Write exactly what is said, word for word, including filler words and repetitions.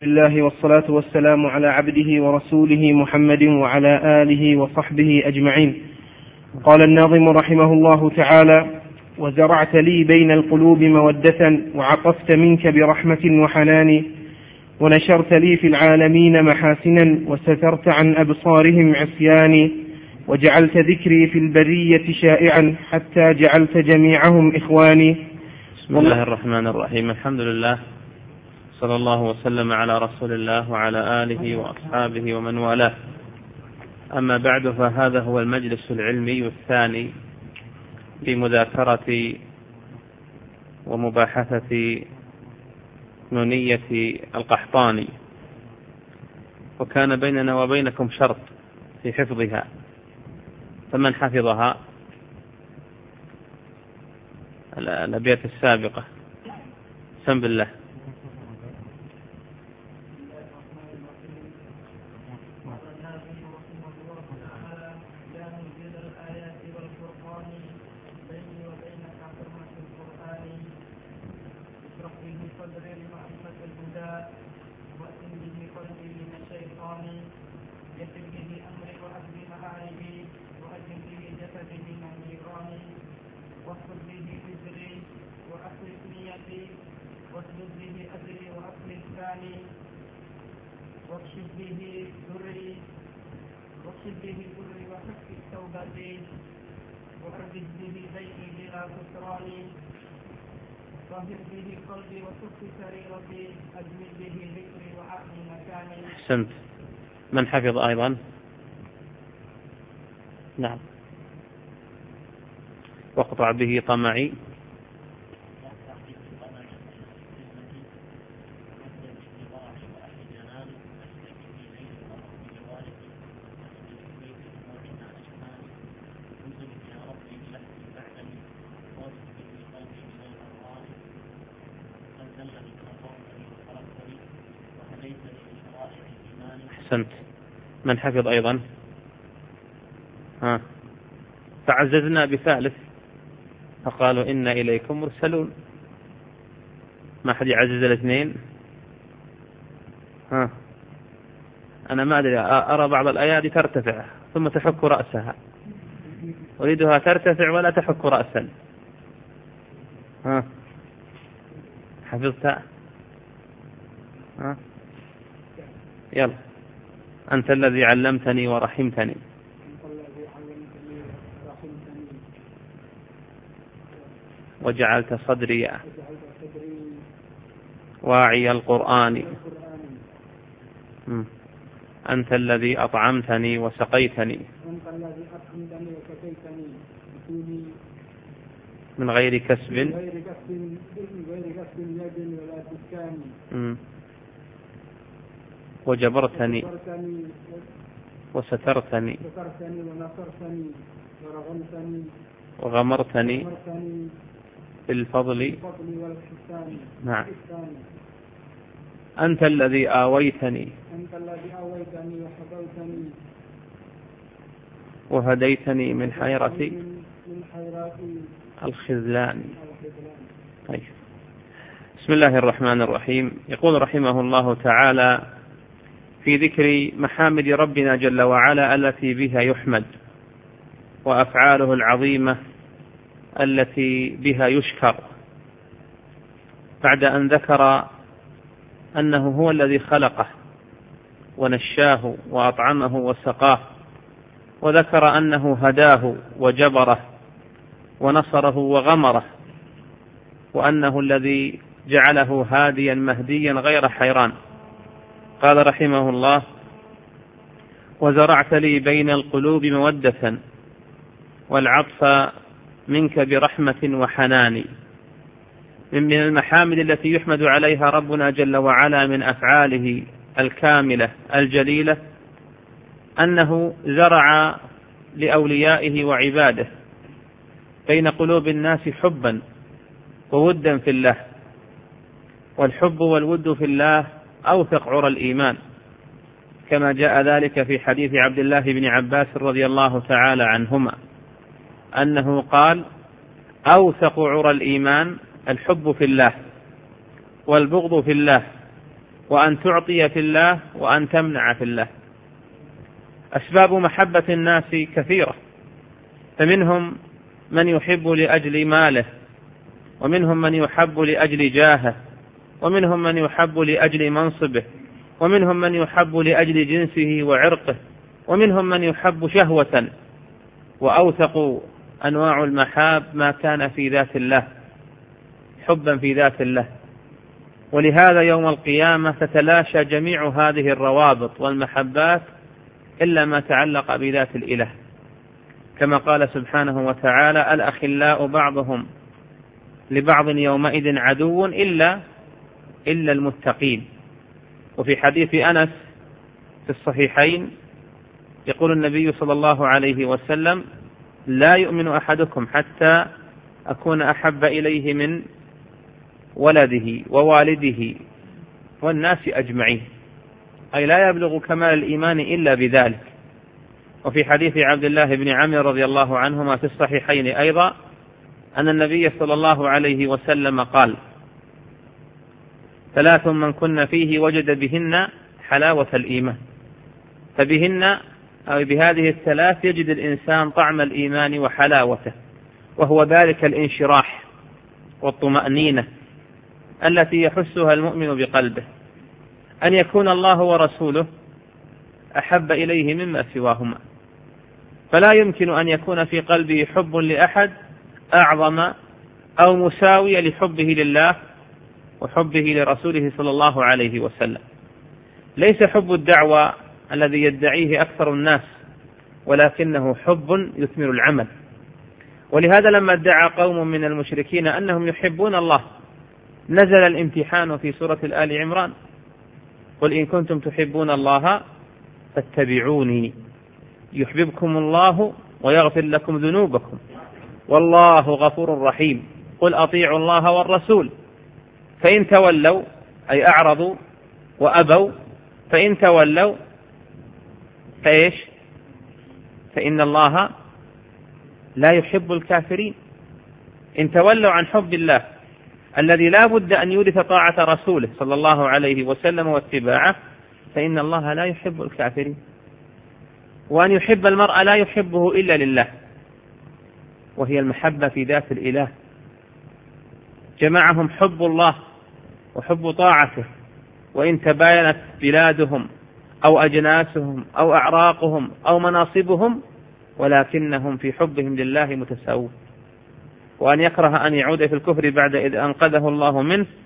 الله والصلاة والسلام على عبده ورسوله محمد وعلى آله وصحبه أجمعين. قال الناظم رحمه الله تعالى: وزرعت لي بين القلوب مودة وعطفت منك برحمة وحنان، ونشرت لي في العالمين محاسنا وسترت عن أبصارهم عصياني، وجعلت ذكري في البرية شائعا حتى جعلت جميعهم إخواني. بسم الله الرحمن الرحيم. الحمد لله، صلى الله وسلم على رسول الله وعلى آله وأصحابه ومن والاه. أما بعد، فهذا هو المجلس العلمي الثاني في مذاكرة ومباحثة نونية القحطاني، وكان بيننا وبينكم شرط في حفظها، فمن حفظها الأبيات السابقة سم بالله. واكشف به ذري واكشف به ذري وحك التوبة وحدث به بيتي بلا كسران، طهر به قلبي وصف سريرتي أجمل به ذكري وعقل مكاني. أحسنت. من حفظ أيضا؟ نعم. واقطع به طمعي أحسنت. من حفظ أيضا؟ ها. فعززنا بثالث فقالوا إن إليكم مرسلون. ما حد يعزز الاثنين؟ ها. أنا ما أدري، أرى بعض الآيات ترتفع ثم تحك رأسها، أريدها ترتفع ولا تحك رأسا. ها. حفظتها؟ ها. يلا. أنت الذي علمتني ورحمتني. وجعلت صدري واعي القرآن. أنت الذي أطعمتني وسقيتني من غير كسب وجبرتني وسترتني وغمرتني بالفضل. نعم. أنت الذي آويتني وهديتني من حيرة الخذلان. طيب. بسم الله الرحمن الرحيم. يقول رحمه الله تعالى في ذكر محامد ربنا جل وعلا التي بها يحمد، وأفعاله العظيمة التي بها يشكر، بعد أن ذكر أنه هو الذي خلقه ونشاه وأطعمه وسقاه، وذكر أنه هداه وجبره ونصره وغمره، وأنه الذي جعله هاديا مهديا غير حيران. قال رحمه الله: وزرعت لي بين القلوب مودة والعطف منك برحمة وحنان. من المحامد التي يحمد عليها ربنا جل وعلا من أفعاله الكاملة الجليلة أنه زرع لأوليائه وعباده بين قلوب الناس حبا وودا في الله، والحب والود في الله أوثق عرى الإيمان، كما جاء ذلك في حديث عبد الله بن عباس رضي الله تعالى عنهما أنه قال: أوثق عرى الإيمان الحب في الله والبغض في الله وأن تعطي في الله وأن تمنع في الله. أسباب محبة الناس كثيرة، فمنهم من يحب لأجل ماله، ومنهم من يحب لأجل جاهه، ومنهم من يحب لأجل منصبه، ومنهم من يحب لأجل جنسه وعرقه، ومنهم من يحب شهوة. وأوثق أنواع المحاب ما كان في ذات الله، حبا في ذات الله. ولهذا يوم القيامة تتلاشى جميع هذه الروابط والمحبات إلا ما تعلق بذات الإله، كما قال سبحانه وتعالى: الأخلاء بعضهم لبعض يومئذ عدو إلا إلا المتقين. وفي حديث أنس في الصحيحين يقول النبي صلى الله عليه وسلم: لا يؤمن أحدكم حتى أكون أحب إليه من ولده ووالده والناس أجمعين، أي لا يبلغ كمال الإيمان إلا بذلك. وفي حديث عبد الله بن عمرو رضي الله عنهما في الصحيحين أيضا أن النبي صلى الله عليه وسلم قال: ثلاث من كن فيه وجد بهن حلاوة الإيمان. فبهن أو بهذه الثلاث يجد الإنسان طعم الإيمان وحلاوته، وهو ذلك الانشراح والطمأنينة التي يحسها المؤمن بقلبه، أن يكون الله ورسوله أحب إليه مما سواهما. فلا يمكن أن يكون في قلبه حب لأحد أعظم أو مساوي لحبه لله وحبه لرسوله صلى الله عليه وسلم. ليس حب الدعوة الذي يدعيه أكثر الناس، ولكنه حب يثمر العمل. ولهذا لما ادعى قوم من المشركين أنهم يحبون الله نزل الامتحان في سورة آل عمران: قل إن كنتم تحبون الله فاتبعوني يحببكم الله ويغفر لكم ذنوبكم والله غفور رحيم. قل أطيعوا الله والرسول فإن تولوا، أي أعرضوا وأبوا، فإن تولوا فإيش؟ فإن الله لا يحب الكافرين. إن تولوا عن حب الله الذي لا بد أن يورث طاعة رسوله صلى الله عليه وسلم واتباعه، فإن الله لا يحب الكافرين. وأن يحب المرء لا يحبه إلا لله، وهي المحبة في ذات الإله. جمعهم حب الله وحب طاعته، وإن تباينت بلادهم أو أجناسهم أو أعراقهم أو مناصبهم، ولكنهم في حبهم لله متساوون. وأن يكره أن يعود في الكفر بعد إذ أنقذه الله منه،